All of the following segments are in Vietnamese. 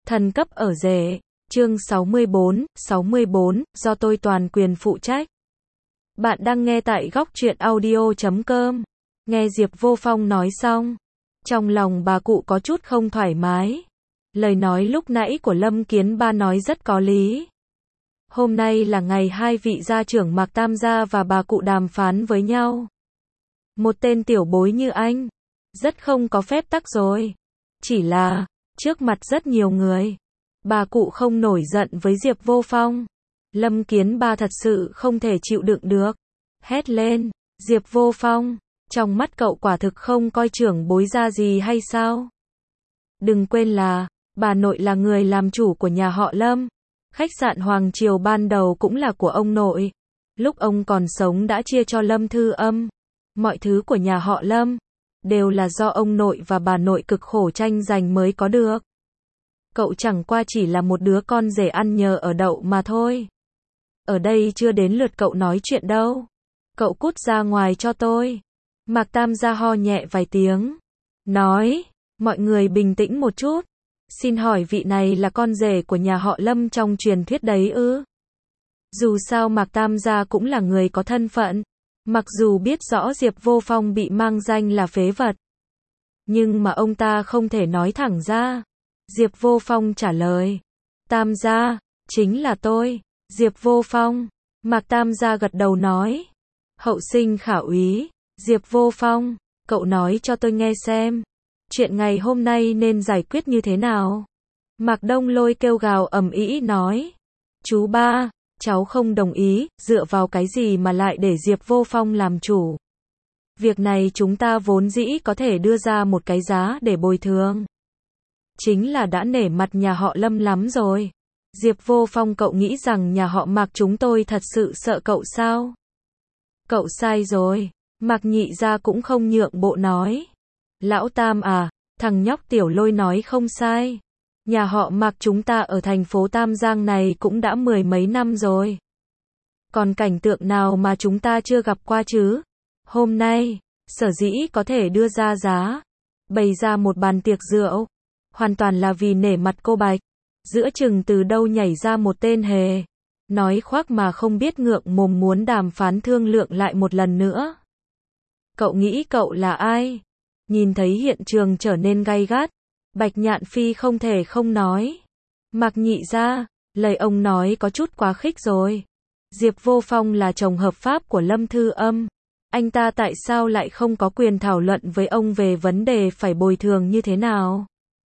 Thần cấp ở rể, chương 64, do tôi toàn quyền phụ trách. Bạn đang nghe tại góc truyện audio.com. Nghe Diệp Vô Phong nói xong, trong lòng bà cụ có chút không thoải mái. Lời nói lúc nãy của Lâm Kiến Ba nói rất có lý. Hôm nay là ngày hai vị gia trưởng Mạc Tam gia và bà cụ đàm phán với nhau. Một tên tiểu bối như anh, rất không có phép tắc rồi. Chỉ là, trước mặt rất nhiều người, bà cụ không nổi giận với Diệp Vô Phong. Lâm Kiến Ba thật sự không thể chịu đựng được. Hét lên, Diệp Vô Phong, trong mắt cậu quả thực không coi trưởng bối ra gì hay sao? Đừng quên là, bà nội là người làm chủ của nhà họ Lâm. Khách sạn Hoàng Triều ban đầu cũng là của ông nội. Lúc ông còn sống đã chia cho Lâm Thư Âm. Mọi thứ của nhà họ Lâm đều là do ông nội và bà nội cực khổ tranh giành mới có được. Cậu chẳng qua chỉ là một đứa con rể ăn nhờ ở đậu mà thôi. Ở đây chưa đến lượt cậu nói chuyện đâu. Cậu cút ra ngoài cho tôi. Mạc Tam gia ho nhẹ vài tiếng. Nói, mọi người bình tĩnh một chút. Xin hỏi vị này là con rể của nhà họ Lâm trong truyền thuyết đấy ư? Dù sao Mạc Tam gia cũng là người có thân phận. Mặc dù biết rõ Diệp Vô Phong bị mang danh là phế vật, nhưng mà ông ta không thể nói thẳng ra. Diệp Vô Phong trả lời, Tam gia, chính là tôi, Diệp Vô Phong. Mạc Tam gia gật đầu nói, hậu sinh khả úy, Diệp Vô Phong, cậu nói cho tôi nghe xem, chuyện ngày hôm nay nên giải quyết như thế nào? Mạc Đông Lôi kêu gào ầm ĩ nói, chú ba, cháu không đồng ý, dựa vào cái gì mà lại để Diệp Vô Phong làm chủ. Việc này chúng ta vốn dĩ có thể đưa ra một cái giá để bồi thường. Chính là đã nể mặt nhà họ Lâm lắm rồi. Diệp Vô Phong, cậu nghĩ rằng nhà họ Mạc chúng tôi thật sự sợ cậu sao? Cậu sai rồi. Mạc Nhị gia cũng không nhượng bộ nói. Lão Tam à, thằng nhóc Tiểu Lôi nói không sai. Nhà họ Mạc chúng ta ở thành phố Tam Giang này cũng đã mười mấy năm rồi. Còn cảnh tượng nào mà chúng ta chưa gặp qua chứ? Hôm nay, sở dĩ có thể đưa ra giá, bày ra một bàn tiệc rượu, hoàn toàn là vì nể mặt cô Bạch. Giữa chừng từ đâu nhảy ra một tên hề, nói khoác mà không biết ngượng mồm muốn đàm phán thương lượng lại một lần nữa. Cậu nghĩ cậu là ai? Nhìn thấy hiện trường trở nên gay gắt, Bạch Nhạn Phi không thể không nói. Mạc Nhị gia, lời ông nói có chút quá khích rồi. Diệp Vô Phong là chồng hợp pháp của Lâm Thư Âm. Anh ta tại sao lại không có quyền thảo luận với ông về vấn đề phải bồi thường như thế nào?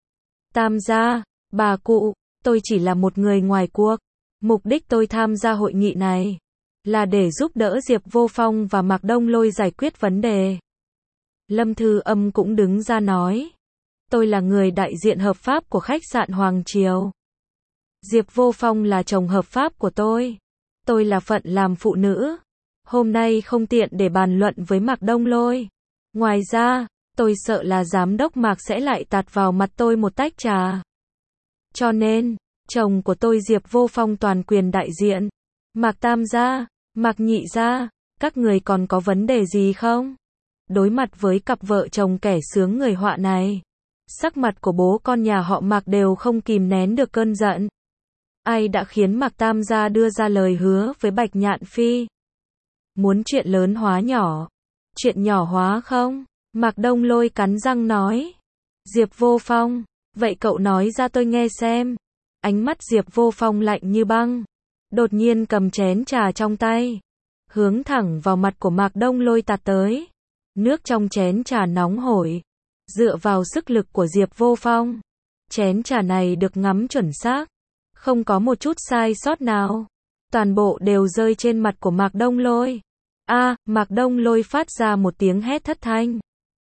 Tam gia, bà cụ, tôi chỉ là một người ngoài cuộc. Mục đích tôi tham gia hội nghị này là để giúp đỡ Diệp Vô Phong và Mạc Đông Lôi giải quyết vấn đề. Lâm Thư Âm cũng đứng ra nói, tôi là người đại diện hợp pháp của khách sạn Hoàng Triều. Diệp Vô Phong là chồng hợp pháp của tôi. Tôi là phận làm phụ nữ. Hôm nay không tiện để bàn luận với Mạc Đông Lôi. Ngoài ra, tôi sợ là giám đốc Mạc sẽ lại tạt vào mặt tôi một tách trà. Cho nên, chồng của tôi Diệp Vô Phong toàn quyền đại diện. Mạc Tam gia, Mạc Nhị gia, các người còn có vấn đề gì không? Đối mặt với cặp vợ chồng kẻ sướng người họa này, sắc mặt của bố con nhà họ Mạc đều không kìm nén được cơn giận. Ai đã khiến Mạc Tam gia đưa ra lời hứa với Bạch Nhạn Phi? Muốn chuyện lớn hóa nhỏ, chuyện nhỏ hóa không? Mạc Đông Lôi cắn răng nói. Diệp Vô Phong, vậy cậu nói ra tôi nghe xem. Ánh mắt Diệp Vô Phong lạnh như băng, đột nhiên cầm chén trà trong tay, hướng thẳng vào mặt của Mạc Đông Lôi tạt tới. Nước trong chén trà nóng hổi, dựa vào sức lực của Diệp Vô Phong, chén trà này được ngắm chuẩn xác, không có một chút sai sót nào. Toàn bộ đều rơi trên mặt của Mạc Đông Lôi. Mạc Đông Lôi phát ra một tiếng hét thất thanh.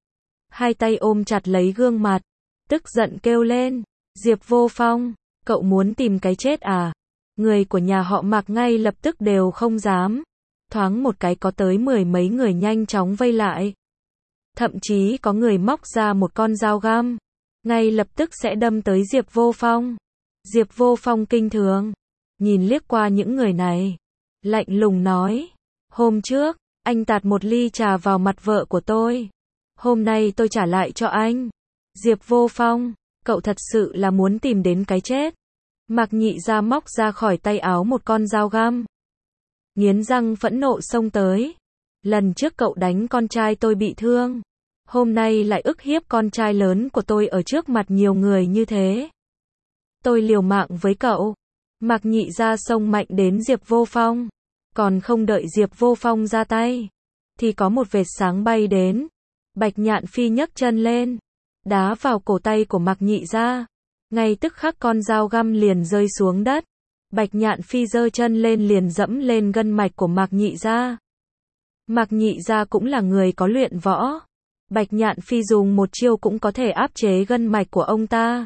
Hai tay ôm chặt lấy gương mặt, tức giận kêu lên, Diệp Vô Phong, cậu muốn tìm cái chết à? Người của nhà họ Mạc ngay lập tức đều không dám. Thoáng một cái có tới mười mấy người nhanh chóng vây lại. Thậm chí có người móc ra một con dao găm, ngay lập tức sẽ đâm tới Diệp Vô Phong. Diệp Vô Phong kinh thường, nhìn liếc qua những người này, lạnh lùng nói, hôm trước, anh tạt một ly trà vào mặt vợ của tôi. Hôm nay tôi trả lại cho anh. Diệp Vô Phong, Cậu thật sự là muốn tìm đến cái chết. Mạc Nhị Gia móc ra khỏi tay áo một con dao găm. Nghiến răng phẫn nộ xông tới. Lần trước cậu đánh con trai tôi bị thương. Hôm nay lại ức hiếp con trai lớn của tôi ở trước mặt nhiều người như thế. Tôi liều mạng với cậu. Mạc Nhị Gia xông mạnh đến Diệp Vô Phong. Còn không đợi Diệp Vô Phong ra tay, thì có một vệt sáng bay đến. Bạch Nhạn Phi nhấc chân lên, đá vào cổ tay của Mạc Nhị Gia. Ngay tức khắc con dao găm liền rơi xuống đất. Bạch Nhạn Phi giơ chân lên liền dẫm lên gân mạch của Mạc Nhị Gia. Mạc Nhị Gia cũng là người có luyện võ. Bạch Nhạn Phi dùng một chiêu cũng có thể áp chế gân mạch của ông ta.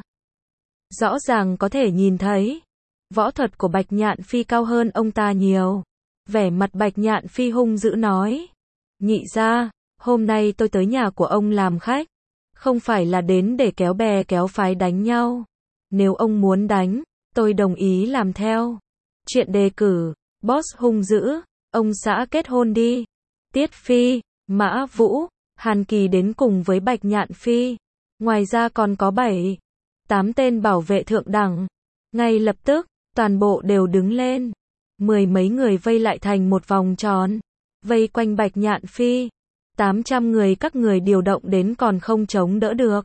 Rõ ràng có thể nhìn thấy, võ thuật của Bạch Nhạn Phi cao hơn ông ta nhiều. Vẻ mặt Bạch Nhạn Phi hung dữ nói. Nhị Gia, hôm nay tôi tới nhà của ông làm khách. Không phải là đến để kéo bè kéo phái đánh nhau. Nếu ông muốn đánh, tôi đồng ý làm theo. Chuyện đề cử, boss hung dữ, ông xã kết hôn đi. Tiết Phi, Mã Vũ, Hàn Kỳ đến cùng với Bạch Nhạn Phi. Ngoài ra còn có 7-8 tên bảo vệ thượng đẳng. Ngay lập tức, toàn bộ đều đứng lên. 10 mấy người vây lại thành một vòng tròn. Vây quanh Bạch Nhạn Phi. 800 người các người điều động đến còn không chống đỡ được.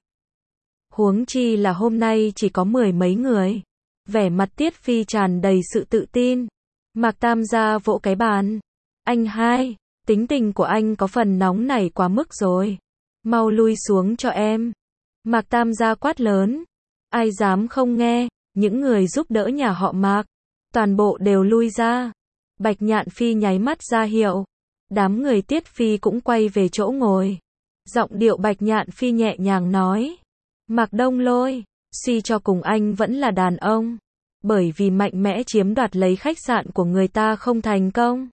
Huống chi là hôm nay chỉ có 10 mấy người. Vẻ mặt Tiết Phi tràn đầy sự tự tin. Mạc Tam Gia vỗ cái bàn. Anh hai, tính tình của anh có phần nóng nảy quá mức rồi. Mau lui xuống cho em. Mạc Tam Gia quát lớn. Ai dám không nghe, những người giúp đỡ nhà họ Mạc. Toàn bộ đều lui ra. Bạch Nhạn Phi nháy mắt ra hiệu. Đám người Tiết Phi cũng quay về chỗ ngồi. Giọng điệu Bạch Nhạn Phi nhẹ nhàng nói. Mạc Đông Lôi, suy cho cùng anh vẫn là đàn ông. Bởi vì mạnh mẽ chiếm đoạt lấy khách sạn của người ta không thành công.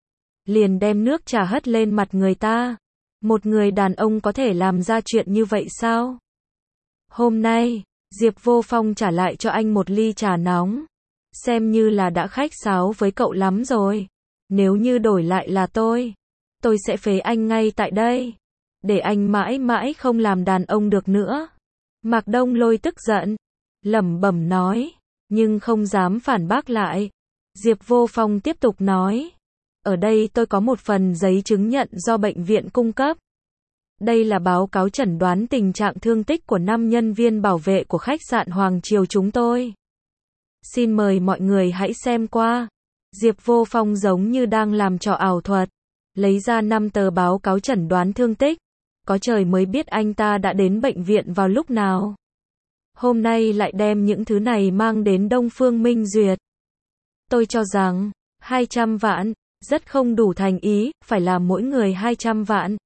Liền đem nước trà hất lên mặt người ta. Một người đàn ông có thể làm ra chuyện như vậy sao? Hôm nay, Diệp Vô Phong trả lại cho anh một ly trà nóng. Xem như là đã khách sáo với cậu lắm rồi. Nếu như đổi lại là tôi sẽ phế anh ngay tại đây. Để anh mãi mãi không làm đàn ông được nữa. Mạc Đông Lôi tức giận, lẩm bẩm nói, nhưng không dám phản bác lại. Diệp Vô Phong tiếp tục nói. Ở đây tôi có một phần giấy chứng nhận do bệnh viện cung cấp. Đây là báo cáo chẩn đoán tình trạng thương tích của 5 nhân viên bảo vệ của khách sạn Hoàng Triều chúng tôi. Xin mời mọi người hãy xem qua. Diệp Vô Phong giống như đang làm trò ảo thuật. Lấy ra 5 tờ báo cáo chẩn đoán thương tích. Có trời mới biết anh ta đã đến bệnh viện vào lúc nào. Hôm nay lại đem những thứ này mang đến Đông Phương Minh Duyệt. Tôi cho rằng, 200 vạn, rất không đủ thành ý, phải là mỗi người 200 vạn.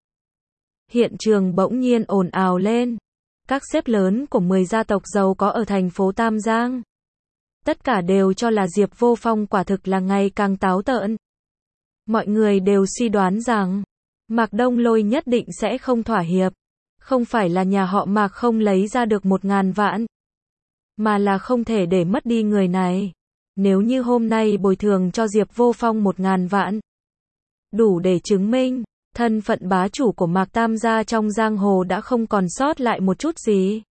Hiện trường bỗng nhiên ồn ào lên. Các sếp lớn của 10 gia tộc giàu có ở thành phố Tam Giang. Tất cả đều cho là Diệp Vô Phong quả thực là ngày càng táo tợn. Mọi người đều suy đoán rằng, Mạc Đông Lôi nhất định sẽ không thỏa hiệp. Không phải là nhà họ Mạc không lấy ra được 1.000 vạn. Mà là không thể để mất đi người này. Nếu như hôm nay bồi thường cho Diệp Vô Phong 1.000 vạn. Đủ để chứng minh, thân phận bá chủ của Mạc Tam gia trong giang hồ đã không còn sót lại một chút gì.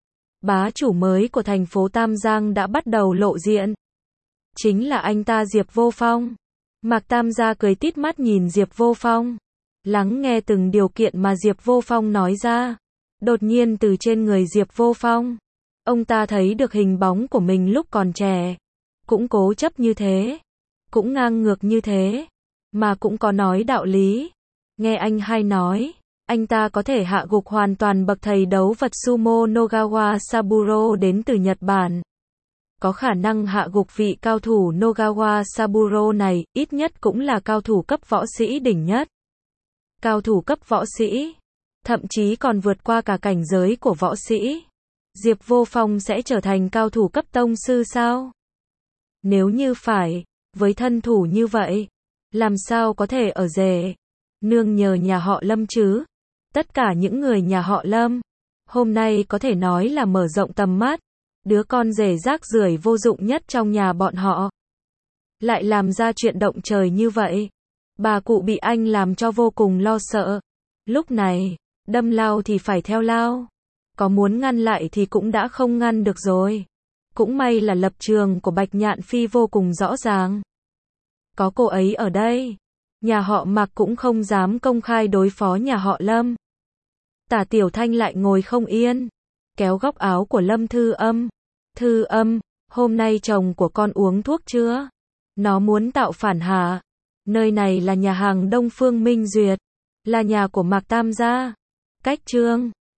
Bá chủ mới của thành phố Tam Giang đã bắt đầu lộ diện. Chính là anh ta Diệp Vô Phong. Mạc Tam gia cười tít mắt nhìn Diệp Vô Phong. Lắng nghe từng điều kiện mà Diệp Vô Phong nói ra. Đột nhiên từ trên người Diệp Vô Phong, ông ta thấy được hình bóng của mình lúc còn trẻ. Cũng cố chấp như thế. Cũng ngang ngược như thế. Mà cũng có nói đạo lý. Nghe anh hai nói, anh ta có thể hạ gục hoàn toàn bậc thầy đấu vật sumo Nogawa Saburo đến từ Nhật Bản. Có khả năng hạ gục vị cao thủ Nogawa Saburo này, ít nhất cũng là cao thủ cấp võ sĩ đỉnh nhất. Cao thủ cấp võ sĩ, thậm chí còn vượt qua cả cảnh giới của võ sĩ. Diệp Vô Phong sẽ trở thành cao thủ cấp tông sư sao? Nếu như phải, với thân thủ như vậy, làm sao có thể ở rể nương nhờ nhà họ Lâm chứ? Tất cả những người nhà họ Lâm, hôm nay có thể nói là mở rộng tầm mắt. Đứa con rể rác rưởi vô dụng nhất trong nhà bọn họ lại làm ra chuyện động trời như vậy. Bà cụ bị anh làm cho vô cùng lo sợ. Lúc này, đâm lao thì phải theo lao. Có muốn ngăn lại thì cũng đã không ngăn được rồi. Cũng may là lập trường của Bạch Nhạn Phi vô cùng rõ ràng. Có cô ấy ở đây, nhà họ Mạc cũng không dám công khai đối phó nhà họ Lâm. Tả Tiểu Thanh lại ngồi không yên, kéo góc áo của Lâm Thư Âm. Thư Âm, hôm nay chồng của con uống thuốc chưa? Nó muốn tạo phản hả? Nơi này là nhà hàng Đông Phương Minh Duyệt, là nhà của Mạc Tam gia. Cách Trương